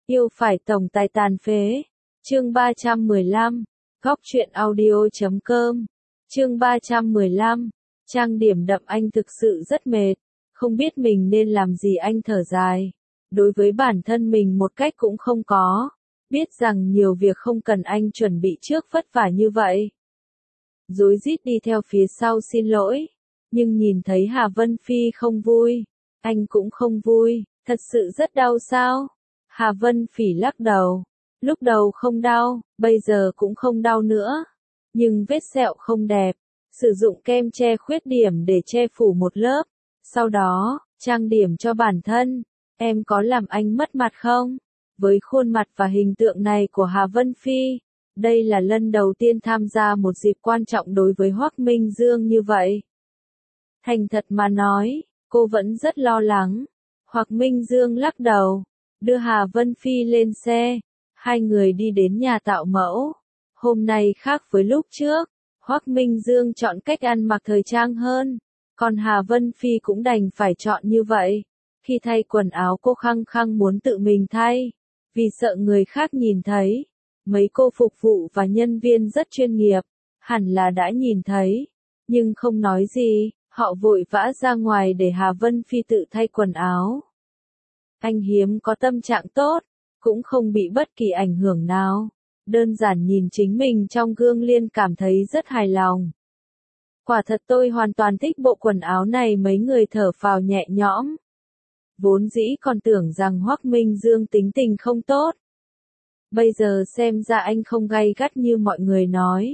Yêu phải tổng tài tàn phế. Chương 315. Góc truyện audio.com. Chương 315. Trang điểm đậm. Anh thực sự rất mệt, không biết mình nên làm gì. Anh thở dài. Đối với bản thân mình một cách cũng không có. Biết rằng nhiều việc không cần anh chuẩn bị trước vất vả như vậy. Rối rít đi theo phía sau xin lỗi. Nhưng nhìn thấy Hà Vân Phi không vui. Anh cũng không vui. Thật sự rất đau sao? Hà Vân Phỉ lắc đầu. Lúc đầu không đau, bây giờ cũng không đau nữa. Nhưng vết sẹo không đẹp. Sử dụng kem che khuyết điểm để che phủ một lớp. Sau đó, trang điểm cho bản thân. Em có làm anh mất mặt không? Với khuôn mặt và hình tượng này của Hà Vân Phi, đây là lần đầu tiên tham gia một dịp quan trọng đối với Hoắc Minh Dương như vậy. Thành thật mà nói, cô vẫn rất lo lắng. Hoắc Minh Dương lắc đầu, đưa Hà Vân Phi lên xe. Hai người đi đến nhà tạo mẫu. Hôm nay khác với lúc trước, Hoắc Minh Dương chọn cách ăn mặc thời trang hơn. Còn Hà Vân Phi cũng đành phải chọn như vậy. Khi thay quần áo cô khăng khăng muốn tự mình thay. Vì sợ người khác nhìn thấy. Mấy cô phục vụ và nhân viên rất chuyên nghiệp. Hẳn là đã nhìn thấy. Nhưng không nói gì, họ vội vã ra ngoài để Hà Vân Phi tự thay quần áo. Anh hiếm có tâm trạng tốt. Cũng không bị bất kỳ ảnh hưởng nào. Đơn giản nhìn chính mình trong gương liền cảm thấy rất hài lòng. Quả thật tôi hoàn toàn thích bộ quần áo này. Mấy người thở phào nhẹ nhõm. Vốn dĩ còn tưởng rằng Hoắc Minh Dương tính tình không tốt. Bây giờ xem ra anh không gay gắt như mọi người nói.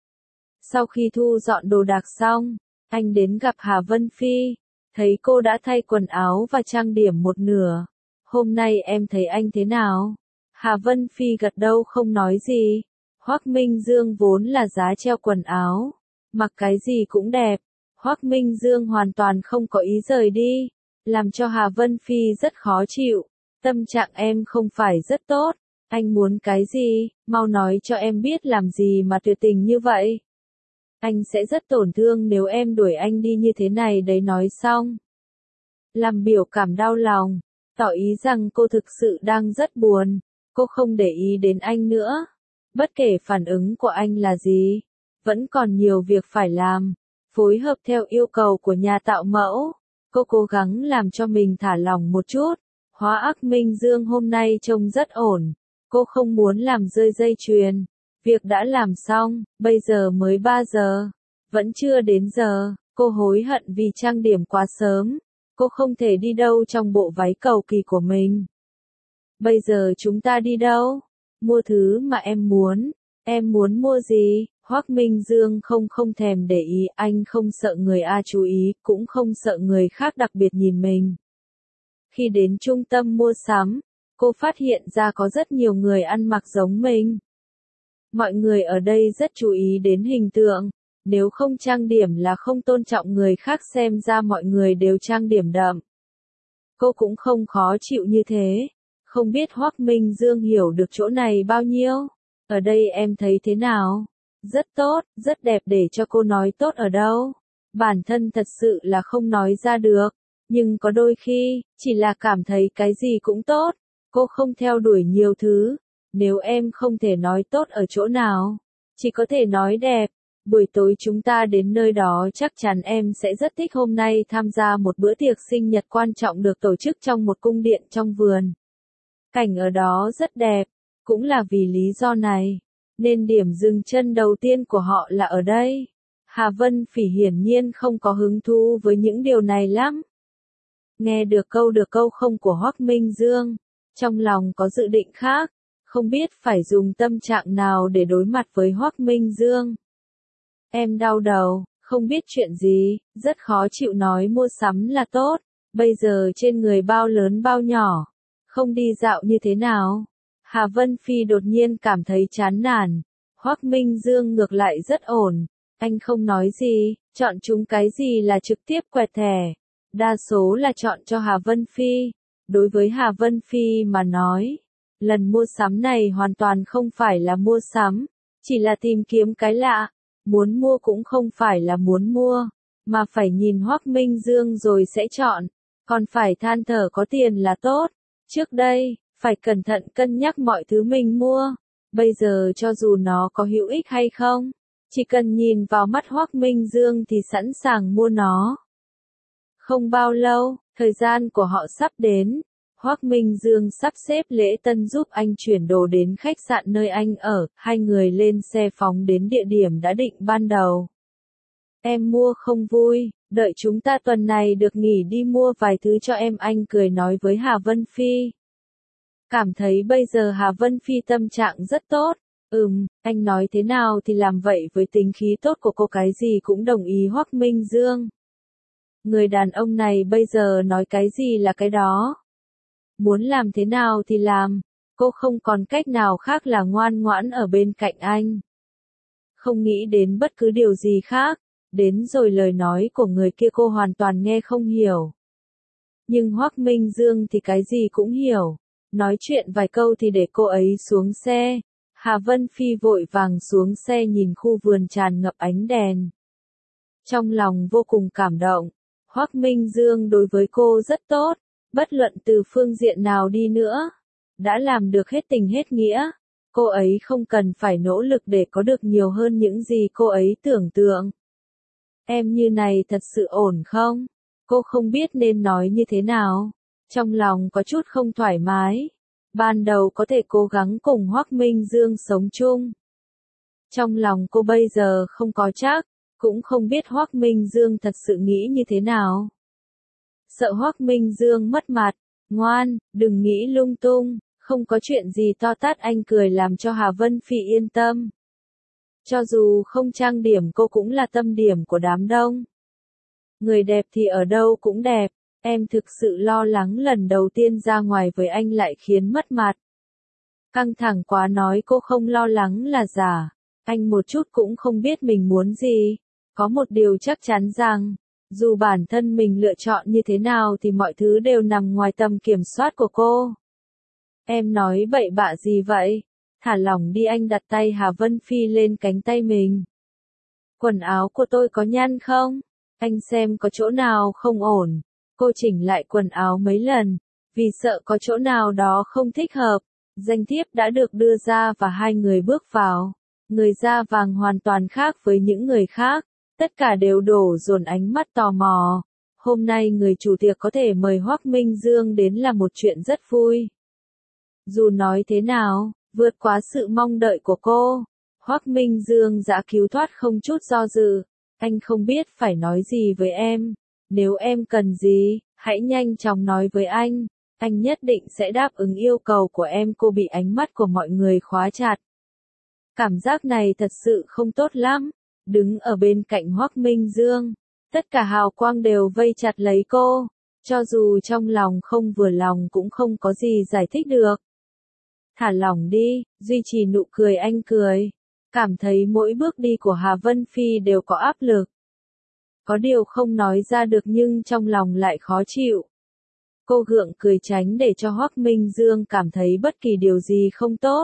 Sau khi thu dọn đồ đạc xong, anh đến gặp Hà Vân Phi. Thấy cô đã thay quần áo và trang điểm một nửa. Hôm nay em thấy anh thế nào? Hà Vân Phi gật đầu không nói gì. Hoắc Minh Dương vốn là giá treo quần áo. Mặc cái gì cũng đẹp. Hoắc Minh Dương hoàn toàn không có ý rời đi. Làm cho Hà Vân Phi rất khó chịu. Tâm trạng em không phải rất tốt. Anh muốn cái gì? Mau nói cho em biết làm gì mà tuyệt tình như vậy. Anh sẽ rất tổn thương nếu em đuổi anh đi như thế này đấy. Nói xong, làm biểu cảm đau lòng. Tỏ ý rằng cô thực sự đang rất buồn. Cô không để ý đến anh nữa. Bất kể phản ứng của anh là gì. Vẫn còn nhiều việc phải làm. Phối hợp theo yêu cầu của nhà tạo mẫu. Cô cố gắng làm cho mình thả lỏng một chút. Hoắc Minh Dương hôm nay trông rất ổn. Cô không muốn làm rơi dây chuyền. Việc đã làm xong, bây giờ mới 3 giờ. Vẫn chưa đến giờ. Cô hối hận vì trang điểm quá sớm. Cô không thể đi đâu trong bộ váy cầu kỳ của mình. Bây giờ chúng ta đi đâu? Mua thứ mà em muốn. Em muốn mua gì? Hoắc Minh Dương không thèm để ý. Anh không sợ người A chú ý, cũng không sợ người khác đặc biệt nhìn mình. Khi đến trung tâm mua sắm, cô phát hiện ra có rất nhiều người ăn mặc giống mình. Mọi người ở đây rất chú ý đến hình tượng. Nếu không trang điểm là không tôn trọng người khác, xem ra mọi người đều trang điểm đậm. Cô cũng không khó chịu như thế. Không biết Hoắc Minh Dương hiểu được chỗ này bao nhiêu. Ở đây em thấy thế nào? Rất tốt, rất đẹp. Để cho cô nói tốt ở đâu? Bản thân thật sự là không nói ra được. Nhưng có đôi khi, chỉ là cảm thấy cái gì cũng tốt. Cô không theo đuổi nhiều thứ. Nếu em không thể nói tốt ở chỗ nào, chỉ có thể nói đẹp. Buổi tối chúng ta đến nơi đó chắc chắn em sẽ rất thích. Hôm nay tham gia một bữa tiệc sinh nhật quan trọng được tổ chức trong một cung điện trong vườn. Cảnh ở đó rất đẹp. Cũng là vì lý do này, nên điểm dừng chân đầu tiên của họ là ở đây. Hà Vân Phỉ hiển nhiên không có hứng thú với những điều này lắm. Nghe được câu không của Hoắc Minh Dương, trong lòng có dự định khác. Không biết phải dùng tâm trạng nào để đối mặt với Hoắc Minh Dương. Em đau đầu, không biết chuyện gì, rất khó chịu. Nói mua sắm là tốt. Bây giờ trên người bao lớn bao nhỏ, không đi dạo như thế nào? Hà Vân Phi đột nhiên cảm thấy chán nản. Hoắc Minh Dương ngược lại rất ổn. Anh không nói gì, chọn chúng cái gì là trực tiếp quẹt thẻ. Đa số là chọn cho Hà Vân Phi. Đối với Hà Vân Phi mà nói, lần mua sắm này hoàn toàn không phải là mua sắm, chỉ là tìm kiếm cái lạ. Muốn mua cũng không phải là muốn mua, mà phải nhìn Hoắc Minh Dương rồi sẽ chọn. Còn phải than thở có tiền là tốt. Trước đây, Phải cẩn thận cân nhắc mọi thứ mình mua. Bây giờ cho dù nó có hữu ích hay không, chỉ cần nhìn vào mắt Hoắc Minh Dương thì sẵn sàng mua nó. Không bao lâu, thời gian của họ sắp đến. Hoắc Minh Dương sắp xếp Lễ Tân giúp anh chuyển đồ đến khách sạn nơi anh ở, hai người lên xe phóng đến địa điểm đã định ban đầu. Em mua không vui, đợi chúng ta tuần này được nghỉ đi mua vài thứ cho em, anh cười nói với Hà Vân Phi. Cảm thấy bây giờ Hà Vân Phi tâm trạng rất tốt. Anh nói thế nào thì làm vậy, với tính khí tốt của cô cái gì cũng đồng ý Hoắc Minh Dương. Người đàn ông này bây giờ nói cái gì là cái đó. Muốn làm thế nào thì làm, cô không còn cách nào khác là ngoan ngoãn ở bên cạnh anh. Không nghĩ đến bất cứ điều gì khác, đến rồi lời nói của người kia cô hoàn toàn nghe không hiểu. Nhưng Hoắc Minh Dương thì cái gì cũng hiểu, nói chuyện vài câu thì để cô ấy xuống xe. Hà Vân Phi vội vàng xuống xe nhìn khu vườn tràn ngập ánh đèn. Trong lòng vô cùng cảm động, Hoắc Minh Dương đối với cô rất tốt, bất luận từ phương diện nào đi nữa, đã làm được hết tình hết nghĩa. Cô ấy không cần phải nỗ lực để có được nhiều hơn những gì cô ấy tưởng tượng. Em như này thật sự ổn không? Cô không biết nên nói như thế nào. Trong lòng có chút không thoải mái. Ban đầu có thể cố gắng cùng Hoắc Minh Dương sống chung. Trong lòng cô bây giờ không có chắc, cũng không biết Hoắc Minh Dương thật sự nghĩ như thế nào. Sợ Hoắc Minh Dương mất mặt, ngoan, đừng nghĩ lung tung, không có chuyện gì to tát, anh cười làm cho Hà Vân Phi yên tâm. Cho dù không trang điểm cô cũng là tâm điểm của đám đông. Người đẹp thì ở đâu cũng đẹp, em thực sự lo lắng lần đầu tiên ra ngoài với anh lại khiến mất mặt. Căng thẳng quá, nói cô không lo lắng là giả, anh một chút cũng không biết mình muốn gì. Có một điều chắc chắn rằng, dù bản thân mình lựa chọn như thế nào thì mọi thứ đều nằm ngoài tầm kiểm soát của cô. Em nói bậy bạ gì vậy? Thả lỏng đi, anh đặt tay Hà Vân Phi lên cánh tay mình. Quần áo của tôi có nhăn không? Anh xem có chỗ nào không ổn. Cô chỉnh lại quần áo mấy lần, vì sợ có chỗ nào đó không thích hợp. Danh thiếp đã được đưa ra và hai người bước vào. Người da vàng hoàn toàn khác với những người khác. Tất cả đều đổ dồn ánh mắt tò mò. Hôm nay người chủ tiệc có thể mời Hoắc Minh Dương đến là một chuyện rất vui. Dù nói thế nào, vượt quá sự mong đợi của cô, Hoắc Minh Dương đã cứu thoát không chút do dự. Anh không biết phải nói gì với em. Nếu em cần gì, hãy nhanh chóng nói với anh nhất định sẽ đáp ứng yêu cầu của em. Cô bị ánh mắt của mọi người khóa chặt. Cảm giác này thật sự không tốt lắm. Đứng ở bên cạnh Hoắc Minh Dương, tất cả hào quang đều vây chặt lấy cô. Cho dù trong lòng không vừa lòng cũng không có gì giải thích được. Thả lỏng đi, duy trì nụ cười, anh cười. Cảm thấy mỗi bước đi của Hà Vân Phi đều có áp lực. Có điều không nói ra được nhưng trong lòng lại khó chịu. Cô gượng cười tránh để cho Hoắc Minh Dương cảm thấy bất kỳ điều gì không tốt.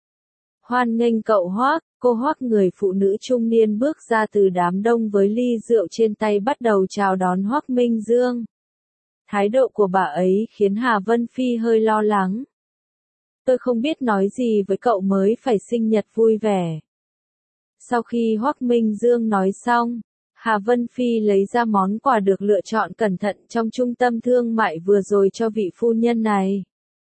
Hoan nghênh cậu Hoắc, cô Hoắc, người phụ nữ trung niên bước ra từ đám đông với ly rượu trên tay, bắt đầu chào đón Hoắc Minh Dương. Thái độ của bà ấy khiến Hà Vân Phi hơi lo lắng. Tôi không biết nói gì với cậu, mới phải sinh nhật vui vẻ. Sau khi Hoắc Minh Dương nói xong, Hà Vân Phi lấy ra món quà được lựa chọn cẩn thận trong trung tâm thương mại vừa rồi cho vị phu nhân này.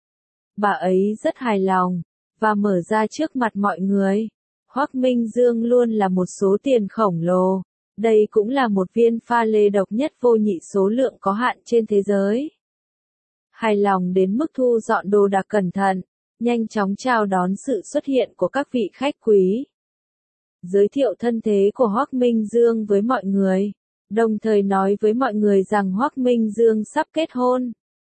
Bà ấy rất hài lòng, và mở ra trước mặt mọi người. Hoắc Minh Dương luôn là một số tiền khổng lồ. Đây cũng là một viên pha lê độc nhất vô nhị, số lượng có hạn trên thế giới. Hài lòng đến mức thu dọn đồ đạc cẩn thận, nhanh chóng chào đón sự xuất hiện của các vị khách quý. Giới thiệu thân thế của Hoắc Minh Dương với mọi người, đồng thời nói với mọi người rằng Hoắc Minh Dương sắp kết hôn.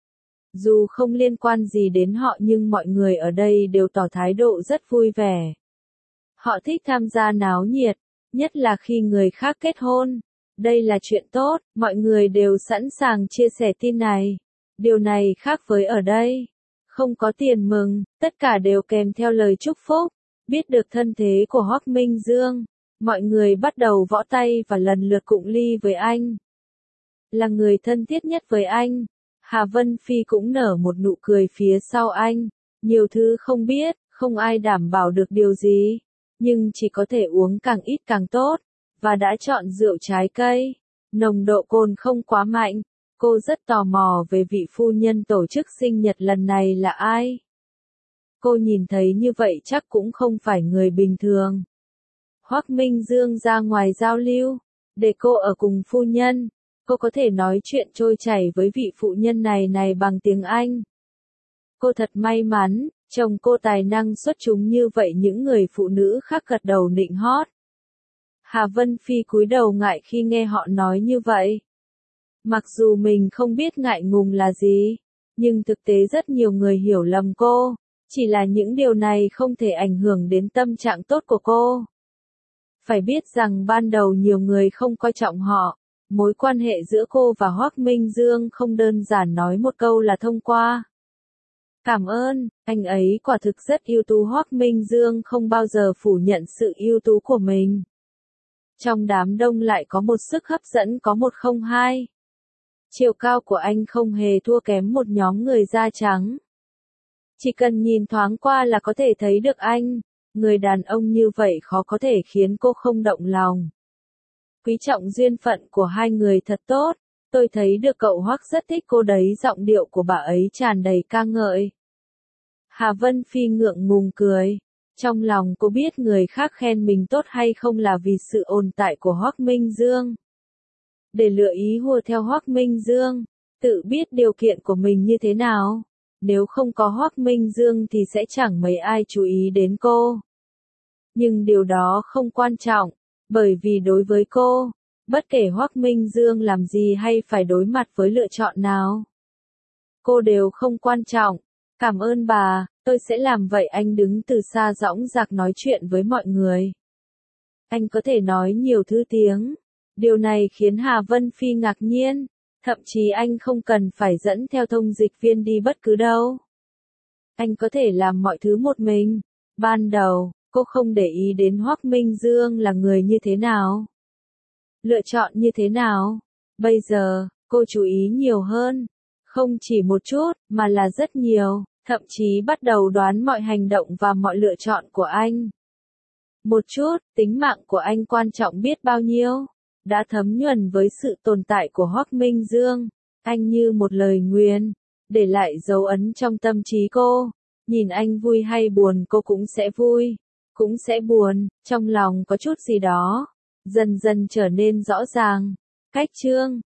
Dù không liên quan gì đến họ nhưng mọi người ở đây đều tỏ thái độ rất vui vẻ. Họ thích tham gia náo nhiệt, nhất là khi người khác kết hôn. Đây là chuyện tốt, mọi người đều sẵn sàng chia sẻ tin này. Điều này khác với ở đây. Không có tiền mừng, tất cả đều kèm theo lời chúc phúc. Biết được thân thế của Hoắc Minh Dương, mọi người bắt đầu võ tay và lần lượt cụng ly với anh. Là người thân thiết nhất với anh, Hà Vân Phi cũng nở một nụ cười phía sau anh. Nhiều thứ không biết, không ai đảm bảo được điều gì, nhưng chỉ có thể uống càng ít càng tốt, và đã chọn rượu trái cây. Nồng độ cồn không quá mạnh, cô rất tò mò về vị phu nhân tổ chức sinh nhật lần này là ai. Cô nhìn thấy như vậy chắc cũng không phải người bình thường. Hoắc Minh Dương ra ngoài giao lưu, để cô ở cùng phu nhân, cô có thể nói chuyện trôi chảy với vị phụ nhân này bằng tiếng Anh. Cô thật may mắn, chồng cô tài năng xuất chúng như vậy, những người phụ nữ khác gật đầu nịnh hót. Hà Vân Phi cúi đầu ngại khi nghe họ nói như vậy. Mặc dù mình không biết ngại ngùng là gì, nhưng thực tế rất nhiều người hiểu lầm cô, chỉ là những điều này không thể ảnh hưởng đến tâm trạng tốt của cô. Phải biết rằng ban đầu nhiều người không coi trọng họ, mối quan hệ giữa cô và Hoắc Minh Dương không đơn giản nói một câu là thông qua. Cảm ơn, anh ấy quả thực rất ưu tú. Hoắc Minh Dương không bao giờ phủ nhận sự ưu tú của mình. Trong đám đông lại có một sức hấp dẫn có 102. Chiều cao của anh không hề thua kém một nhóm người da trắng. Chỉ cần nhìn thoáng qua là có thể thấy được anh, người đàn ông như vậy khó có thể khiến cô không động lòng. Quý trọng duyên phận của hai người thật tốt, tôi thấy được cậu Hoắc rất thích cô đấy, giọng điệu của bà ấy tràn đầy ca ngợi. Hà Vân Phi ngượng ngùng cười, trong lòng cô biết người khác khen mình tốt hay không là vì sự ồn tại của Hoắc Minh Dương. Để lựa ý hùa theo Hoắc Minh Dương, tự biết điều kiện của mình như thế nào. Nếu không có Hoắc Minh Dương thì sẽ chẳng mấy ai chú ý đến cô. Nhưng điều đó không quan trọng, bởi vì đối với cô, bất kể Hoắc Minh Dương làm gì hay phải đối mặt với lựa chọn nào, cô đều không quan trọng. Cảm ơn bà, tôi sẽ làm vậy. Anh đứng từ xa dõng dạc nói chuyện với mọi người. Anh có thể nói nhiều thứ tiếng. Điều này khiến Hà Vân Phi ngạc nhiên. Thậm chí anh không cần phải dẫn theo thông dịch viên đi bất cứ đâu. Anh có thể làm mọi thứ một mình. Ban đầu, cô không để ý đến Hoắc Minh Dương là người như thế nào, lựa chọn như thế nào. Bây giờ, cô chú ý nhiều hơn. Không chỉ một chút, mà là rất nhiều, thậm chí bắt đầu đoán mọi hành động và mọi lựa chọn của anh. Một chút, tính mạng của anh quan trọng biết bao nhiêu. Đã thấm nhuần với sự tồn tại của Hoắc Minh Dương, anh như một lời nguyền, để lại dấu ấn trong tâm trí cô. Nhìn anh vui hay buồn cô cũng sẽ vui, cũng sẽ buồn, trong lòng có chút gì đó, dần dần trở nên rõ ràng. Cách chương